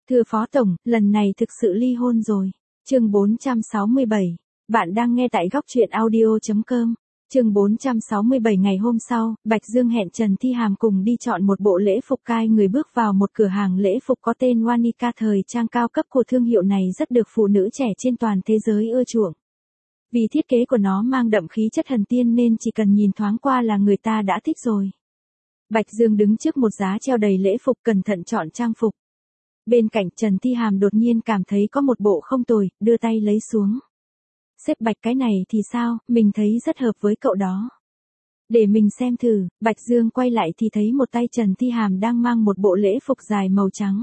Thưa Phó Tổng, lần này thực sự ly hôn rồi. Chương 467. Bạn đang nghe tại góc truyện audio.com. Chương 467 ngày hôm sau, Bạch Dương hẹn Trần Thi Hàm cùng đi chọn một bộ lễ phục cai người bước vào một cửa hàng lễ phục có tên Wanika thời trang cao cấp của thương hiệu này rất được phụ nữ trẻ trên toàn thế giới ưa chuộng. Vì thiết kế của nó mang đậm khí chất thần tiên nên chỉ cần nhìn thoáng qua là người ta đã thích rồi. Bạch Dương đứng trước một giá treo đầy lễ phục cẩn thận chọn trang phục. Bên cạnh Trần Thi Hàm đột nhiên cảm thấy có một bộ không tồi, đưa tay lấy xuống. Sếp Bạch cái này thì sao, mình thấy rất hợp với cậu đó. Để mình xem thử, Bạch Dương quay lại thì thấy một tay Trần Thi Hàm đang mang một bộ lễ phục dài màu trắng.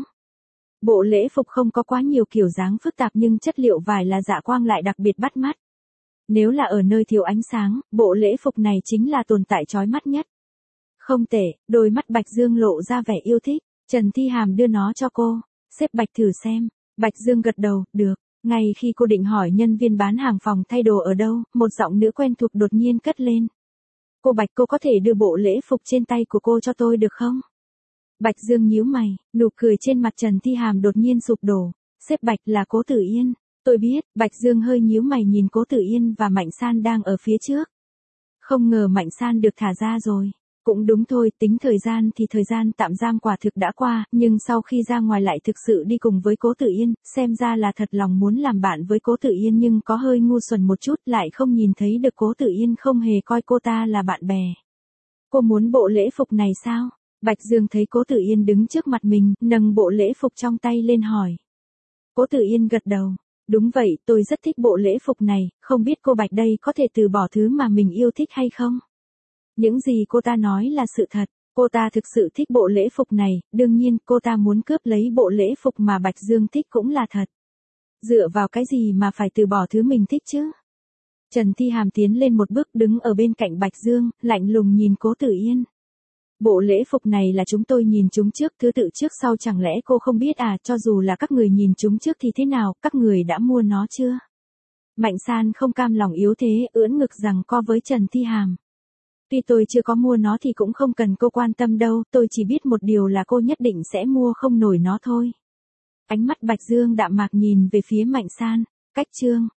Bộ lễ phục không có quá nhiều kiểu dáng phức tạp nhưng chất liệu vải là dạ quang lại đặc biệt bắt mắt. Nếu là ở nơi thiếu ánh sáng, bộ lễ phục này chính là tồn tại chói mắt nhất. Không tệ, đôi mắt Bạch Dương lộ ra vẻ yêu thích, Trần Thi Hàm đưa nó cho cô. Sếp Bạch thử xem. Bạch Dương gật đầu, được. Ngay khi cô định hỏi nhân viên bán hàng phòng thay đồ ở đâu, một giọng nữ quen thuộc đột nhiên cất lên. Cô Bạch, cô có thể đưa bộ lễ phục trên tay của cô cho tôi được không? Bạch Dương nhíu mày, nụ cười trên mặt Trần Thi Hàm đột nhiên sụp đổ. Sếp Bạch là Cố Tử Yên. Tôi biết. Bạch Dương hơi nhíu mày nhìn Cố Tử Yên và Mạnh San đang ở phía trước. Không ngờ Mạnh San được thả ra rồi. Cũng đúng thôi, tính thời gian thì thời gian tạm giam quả thực đã qua, nhưng sau khi ra ngoài lại thực sự đi cùng với Cố Tử Yên, xem ra là thật lòng muốn làm bạn với Cố Tử Yên nhưng có hơi ngu xuẩn một chút, lại không nhìn thấy được Cố Tử Yên không hề coi cô ta là bạn bè. Cô muốn bộ lễ phục này sao? Bạch Dương thấy Cố Tử Yên đứng trước mặt mình, nâng bộ lễ phục trong tay lên hỏi. Cố Tử Yên gật đầu. Đúng vậy, tôi rất thích bộ lễ phục này, không biết cô Bạch đây có thể từ bỏ thứ mà mình yêu thích hay không? Những gì cô ta nói là sự thật, cô ta thực sự thích bộ lễ phục này, đương nhiên cô ta muốn cướp lấy bộ lễ phục mà Bạch Dương thích cũng là thật. Dựa vào cái gì mà phải từ bỏ thứ mình thích chứ? Trần Thi Hàm tiến lên một bước đứng ở bên cạnh Bạch Dương, lạnh lùng nhìn Cố Tử Yên. Bộ lễ phục này là chúng tôi nhìn chúng trước, thứ tự trước sau chẳng lẽ cô không biết à, cho dù là các người nhìn chúng trước thì thế nào, các người đã mua nó chưa? Mạnh San không cam lòng yếu thế, ưỡn ngực giằng co với Trần Thi Hàm. Tuy tôi chưa có mua nó thì cũng không cần cô quan tâm đâu, tôi chỉ biết một điều là cô nhất định sẽ mua không nổi nó thôi. Ánh mắt Bạch Dương đạm mạc nhìn về phía Mạnh San. Cách chương.